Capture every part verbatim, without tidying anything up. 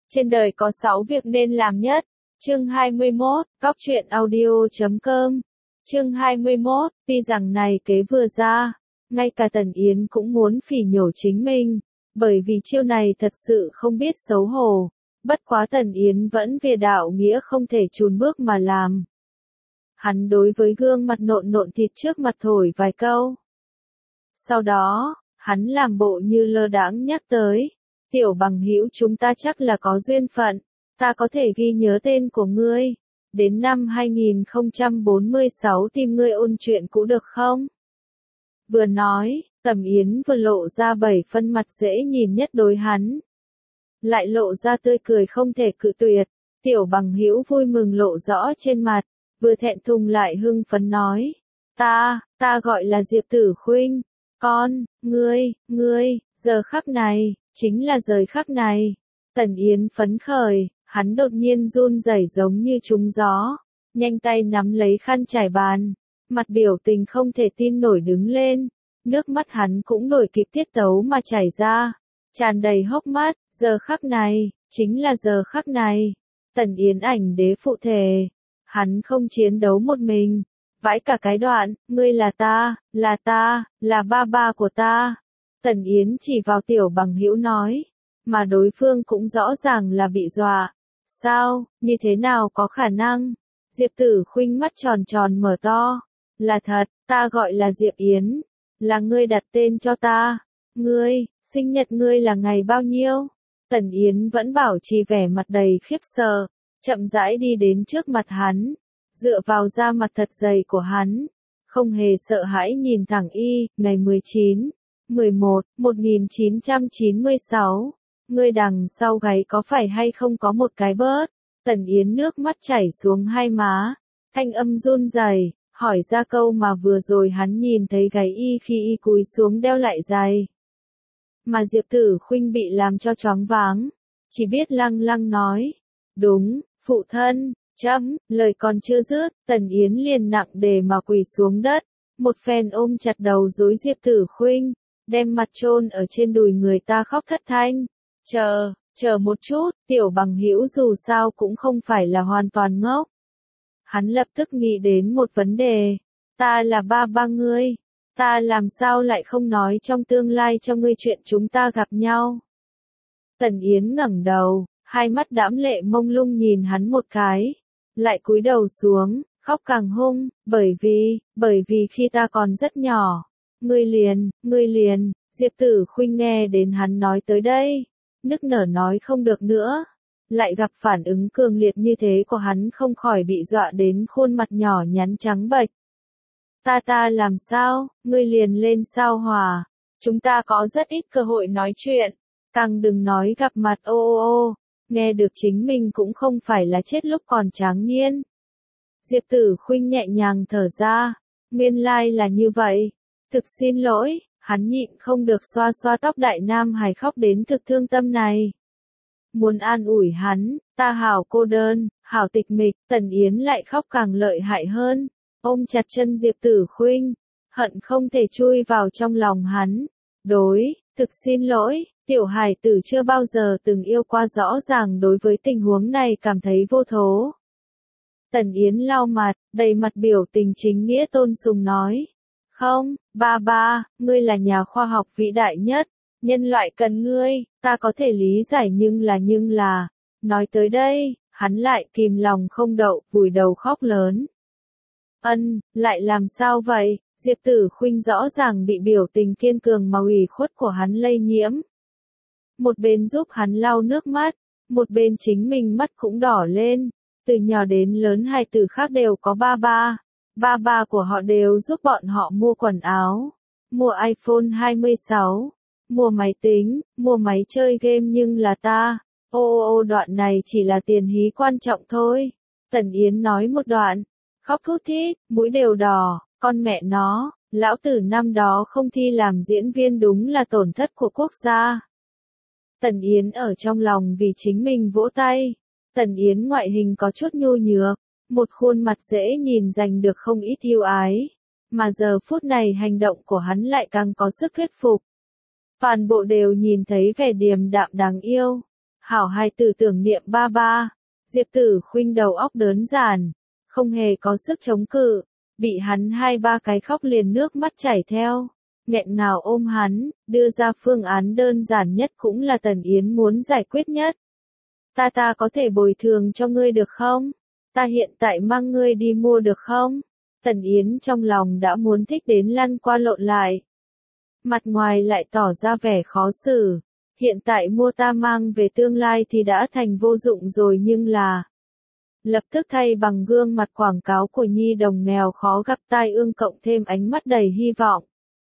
Trên đời có sáu việc nên làm nhất. Chương hai mươi mốt, Cóc truyện audio chấm com. Chương hai mươi mốt, tuy rằng này kế vừa ra, ngay cả Tần Yến cũng muốn phỉ nhổ chính mình, bởi vì chiêu này thật sự không biết xấu hổ. Bất quá Tần Yến vẫn vì đạo nghĩa không thể chùn bước mà làm. Hắn đối với gương mặt nộn nộn thịt trước mặt thổi vài câu. Sau đó, hắn làm bộ như lơ đãng nhắc tới, tiểu bằng hữu chúng ta chắc là có duyên phận, ta có thể ghi nhớ tên của ngươi, đến năm hai nghìn không trăm bốn mươi sáu tìm ngươi ôn chuyện cũ được không? Vừa nói, Tầm Yến vừa lộ ra bảy phân mặt dễ nhìn nhất đối hắn. Lại lộ ra tươi cười không thể cự tuyệt, tiểu bằng hữu vui mừng lộ rõ trên mặt, vừa thẹn thùng lại hưng phấn nói, ta, ta gọi là Diệp Tử Khuynh, con, ngươi, ngươi, giờ khắc này, chính là giờ khắc này. Tần Yến phấn khởi, hắn đột nhiên run rẩy giống như trúng gió, nhanh tay nắm lấy khăn trải bàn, mặt biểu tình không thể tin nổi đứng lên, nước mắt hắn cũng đổi kịp tiết tấu mà chảy ra, tràn đầy hốc mắt, giờ khắc này, chính là giờ khắc này. Tần Yến ảnh đế phụ thể, hắn không chiến đấu một mình, vãi cả cái đoạn, ngươi là ta, là ta, là ba ba của ta. Tần Yến chỉ vào tiểu bằng hữu nói, mà đối phương cũng rõ ràng là bị dọa. Sao, như thế nào có khả năng? Diệp Tử Khuynh mắt tròn tròn mở to. Là thật, ta gọi là Diệp Yến. Là ngươi đặt tên cho ta. Ngươi, sinh nhật ngươi là ngày bao nhiêu? Tần Yến vẫn bảo trì vẻ mặt đầy khiếp sợ, chậm rãi đi đến trước mặt hắn, dựa vào da mặt thật dày của hắn, không hề sợ hãi nhìn thẳng y, ngày mười chín, mười một, một nghìn chín trăm chín mươi sáu, ngươi đằng sau gáy có phải hay không có một cái bớt? Tần Yến nước mắt chảy xuống hai má, thanh âm run rẩy, hỏi ra câu mà vừa rồi hắn nhìn thấy gáy y khi y cúi xuống đeo lại giày. Mà Diệp Tử Khuynh bị làm cho choáng váng, chỉ biết lăng lăng nói, đúng, phụ thân, chấm, lời còn chưa dứt, Tần Yến liền nặng đề mà quỳ xuống đất, một phen ôm chặt đầu rối Diệp Tử Khuynh, đem mặt chôn ở trên đùi người ta khóc thất thanh. Chờ, chờ một chút, tiểu bằng hữu dù sao cũng không phải là hoàn toàn ngốc. Hắn lập tức nghĩ đến một vấn đề, ta là ba ba ngươi, ta làm sao lại không nói trong tương lai cho ngươi chuyện chúng ta gặp nhau. Tần Yến ngẩng đầu, hai mắt đãm lệ mông lung nhìn hắn một cái, lại cúi đầu xuống, khóc càng hung, bởi vì, bởi vì khi ta còn rất nhỏ, ngươi liền, ngươi liền, Diệp Tử Khuynh nghe đến hắn nói tới đây, nức nở nói không được nữa, lại gặp phản ứng cường liệt như thế của hắn không khỏi bị dọa đến khuôn mặt nhỏ nhắn trắng bệch. Ta ta làm sao, ngươi liền lên sao Hòa, chúng ta có rất ít cơ hội nói chuyện, càng đừng nói gặp mặt ô ô ô, nghe được chính mình cũng không phải là chết lúc còn tráng niên. Diệp Tử Khuynh nhẹ nhàng thở ra, nguyên lai là như vậy, thực xin lỗi, hắn nhịn không được xoa xoa tóc đại nam hài khóc đến thực thương tâm này. Muốn an ủi hắn, ta hảo cô đơn, hảo tịch mịch, Tần Yến lại khóc càng lợi hại hơn, ôm chặt chân Diệp Tử Khuynh, hận không thể chui vào trong lòng hắn. Đối, thực xin lỗi, tiểu hài tử chưa bao giờ từng yêu qua rõ ràng đối với tình huống này cảm thấy vô thố. Tần Yến lau mặt, đầy mặt biểu tình chính nghĩa tôn sùng nói. Không, ba ba, ngươi là nhà khoa học vĩ đại nhất, nhân loại cần ngươi, ta có thể lý giải nhưng là nhưng là, nói tới đây, hắn lại kìm lòng không đậu, vùi đầu khóc lớn. Ân, lại làm sao vậy? Diệp Tử Khuynh rõ ràng bị biểu tình kiên cường mà ủy khuất của hắn lây nhiễm. Một bên giúp hắn lau nước mắt, một bên chính mình mắt cũng đỏ lên, từ nhỏ đến lớn hai từ khác đều có ba ba. Ba ba của họ đều giúp bọn họ mua quần áo, mua iPhone hai mươi sáu, mua máy tính, mua máy chơi game nhưng là ta, ô ô ô đoạn này chỉ là tiền hí quan trọng thôi. Tần Yến nói một đoạn, khóc thút thít, mũi đều đỏ, con mẹ nó, lão tử năm đó không thi làm diễn viên đúng là tổn thất của quốc gia. Tần Yến ở trong lòng vì chính mình vỗ tay, Tần Yến ngoại hình có chút nhu nhược. Một khuôn mặt dễ nhìn giành được không ít yêu ái, mà giờ phút này hành động của hắn lại càng có sức thuyết phục. Toàn bộ đều nhìn thấy vẻ điềm đạm đáng yêu. Hảo hài tử tưởng niệm ba ba. Diệp Tử Khuynh đầu óc đơn giản, không hề có sức chống cự, bị hắn hai ba cái khóc liền nước mắt chảy theo, nghẹn ngào ôm hắn, đưa ra phương án đơn giản nhất cũng là Tần Yến muốn giải quyết nhất. Ta ta có thể bồi thường cho ngươi được không? Ta hiện tại mang ngươi đi mua được không? Tần Yến trong lòng đã muốn thích đến lăn qua lộn lại. Mặt ngoài lại tỏ ra vẻ khó xử. Hiện tại mua ta mang về tương lai thì đã thành vô dụng rồi nhưng là... Lập tức thay bằng gương mặt quảng cáo của nhi đồng nghèo khó gặp tai ương cộng thêm ánh mắt đầy hy vọng.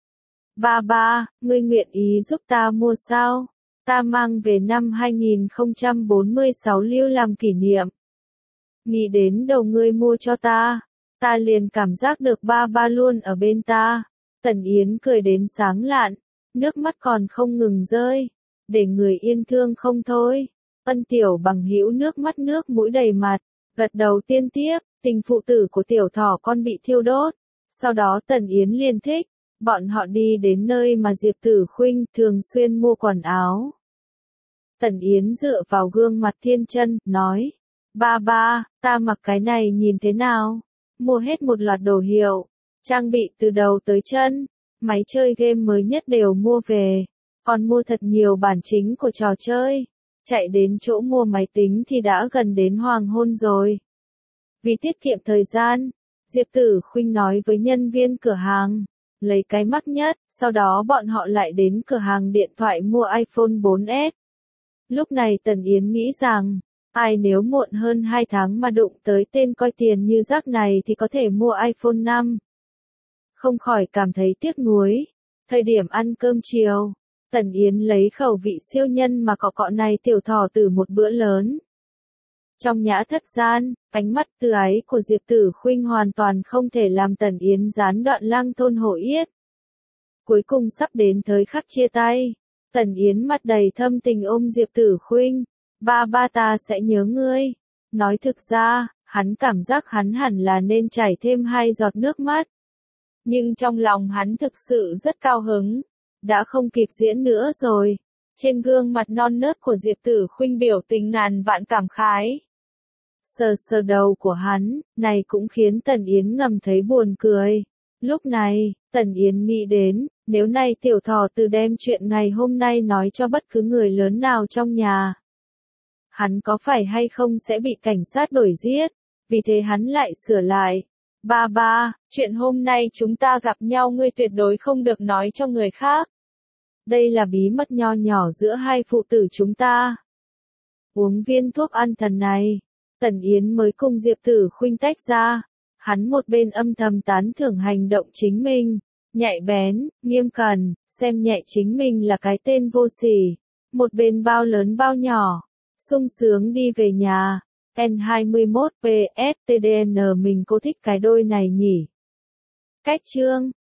Ba ba, ngươi nguyện ý giúp ta mua sao? Ta mang về năm hai nghìn không trăm bốn mươi sáu lưu làm kỷ niệm. Nghĩ đến đầu ngươi mua cho ta, ta liền cảm giác được ba ba luôn ở bên ta. Tần Yến cười đến sáng lạn, nước mắt còn không ngừng rơi, để người yên thương không thôi. Ân Tiểu Bằng hữu nước mắt nước mũi đầy mặt, gật đầu tiên tiếp, tình phụ tử của tiểu thỏ con bị thiêu đốt. Sau đó Tần Yến liền thích, bọn họ đi đến nơi mà Diệp Tử Khuynh thường xuyên mua quần áo. Tần Yến dựa vào gương mặt thiên chân, nói, ba ba, ta mặc cái này nhìn thế nào? Mua hết một loạt đồ hiệu, trang bị từ đầu tới chân, máy chơi game mới nhất đều mua về, còn mua thật nhiều bản chính của trò chơi. Chạy đến chỗ mua máy tính thì đã gần đến hoàng hôn rồi. Vì tiết kiệm thời gian, Diệp Tử Khuynh nói với nhân viên cửa hàng, lấy cái mắc nhất, sau đó bọn họ lại đến cửa hàng điện thoại mua iPhone bốn S. Lúc này Tần Yến nghĩ rằng, ai nếu muộn hơn hai tháng mà đụng tới tên coi tiền như rác này thì có thể mua iPhone năm. Không khỏi cảm thấy tiếc nuối. Thời điểm ăn cơm chiều, Tần Yến lấy khẩu vị siêu nhân mà cọ cọ này tiểu thỏ từ một bữa lớn. Trong nhã thất gian, ánh mắt từ ái của Diệp Tử Khuynh hoàn toàn không thể làm Tần Yến gián đoạn lang thôn hổ yết. Cuối cùng sắp đến thời khắc chia tay, Tần Yến mặt đầy thâm tình ôm Diệp Tử Khuynh, ba ba ta sẽ nhớ ngươi. Nói thực ra, hắn cảm giác hắn hẳn là nên chảy thêm hai giọt nước mắt. Nhưng trong lòng hắn thực sự rất cao hứng, đã không kịp diễn nữa rồi. Trên gương mặt non nớt của Diệp Tử Khuynh biểu tình ngàn vạn cảm khái. Sờ sờ đầu của hắn, này cũng khiến Tần Yến ngầm thấy buồn cười. Lúc này, Tần Yến nghĩ đến, nếu nay tiểu thỏ từ đem chuyện ngày hôm nay nói cho bất cứ người lớn nào trong nhà, hắn có phải hay không sẽ bị cảnh sát đuổi giết, vì thế hắn lại sửa lại. Ba ba, chuyện hôm nay chúng ta gặp nhau ngươi tuyệt đối không được nói cho người khác. Đây là bí mật nho nhỏ giữa hai phụ tử chúng ta. Uống viên thuốc an thần này, Tần Yến mới cùng Diệp Tử Khuynh tách ra. Hắn một bên âm thầm tán thưởng hành động chính mình, nhạy bén, nghiêm cẩn, xem nhẹ chính mình là cái tên vô sỉ. Một bên bao lớn bao nhỏ, sung sướng đi về nhà. N hai mươi mốt P S T D N mình cô thích cái đôi này nhỉ. Cách chương